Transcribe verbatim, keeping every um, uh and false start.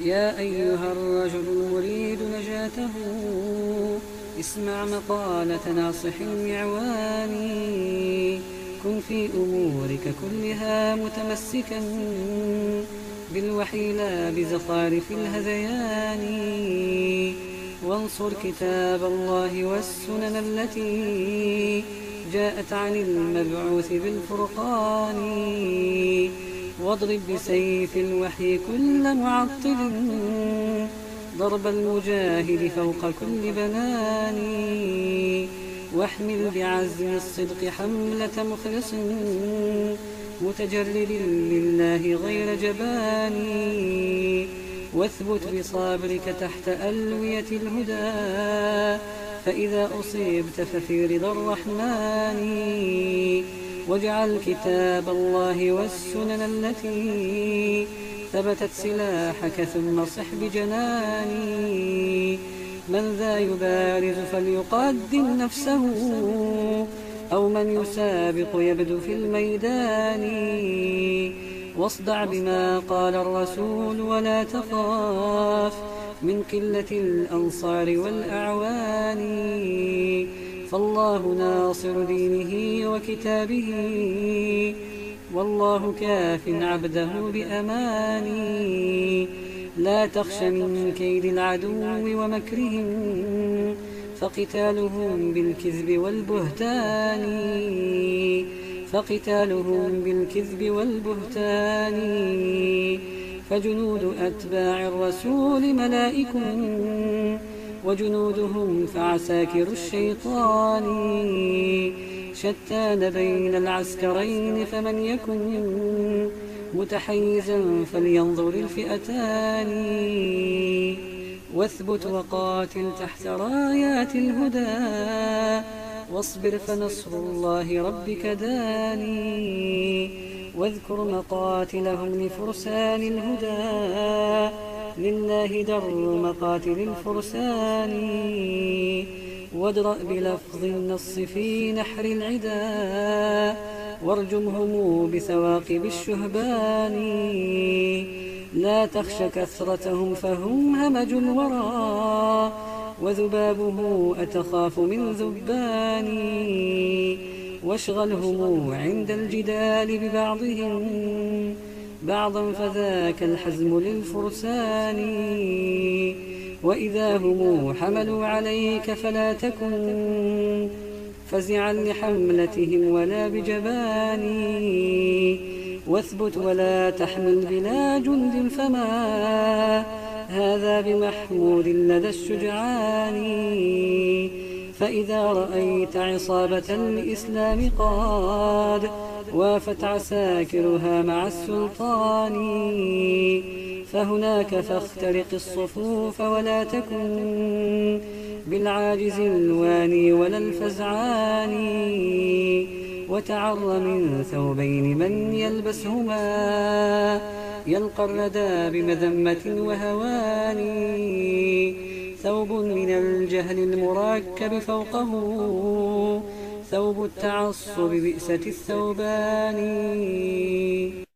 يا أيها الرجل المريد نجاته اسمع مقالة ناصح يعواني. كن في أمورك كلها متمسكا بالوحي لا بزخارف الهذيان، وانصر كتاب الله والسنن التي جاءت عن المبعوث بالفرقان، واضرب بسيف الوحي كل معطل ضرب المجاهد فوق كل بنان، واحمل بعزم الصدق حملة مخلص متجرد لله غير جبان، واثبت بصبرك تحت ألوية الهدى فإذا أصيبت ففي رضا الرحمن، واجعل كتاب الله والسنن التي ثبتت سلاحك ثم صح بجناني. من ذا يبارز فليقدم نفسه أو من يسابق يبدو في الميدان، واصدع بما قال الرسول ولا تخاف من قلة الأنصار والأعوان، فالله ناصر دينه وكتابه والله كاف عبده بأماني. لا تخش من كيد العدو ومكرهم فقتالهم بالكذب والبهتان، فقتالهم بالكذب والبهتان. فجنود أتباع الرسول ملائك وجنودهم فعساكر الشيطان، شتان بين العسكرين فمن يكن متحيزا فلينظر الفئتان، واثبت وقاتل تحت رايات الهدى واصبر فنصر الله ربك داني، واذكر مقاتلهم لفرسان الهدى لله در مقاتل الفرسان، وادرأ بلفظ النص في نحر العدا وارجمهم بثواقب الشهبان، لا تخش كثرتهم فهم همج الورى وذبابه أتخاف من ذبان، واشغلهم عند الجدال ببعضهم بعضا فذاك الحزم للفرسان، وإذا هم حملوا عليك فلا تكن فزعا لحملتهم ولا بجبان، واثبت ولا تحمل بلا جند فما هذا بمحمود لدى الشجعان، فإذا رأيت عصابة الإسلام قاد وافت عساكرها مع السلطان فهناك فاخترق الصفوف ولا تكن بالعاجز الواني ولا الفزعان، وتعر من ثوبين من يلبسهما يلقى الردى بمذمة وهوان، ثوب من الجهل المركب فوقه ثوب التعصب بئسة الثوبان.